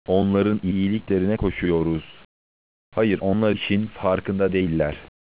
Onların iyiliklerine koşuyoruz. Hayır, onlar işin farkında değiller.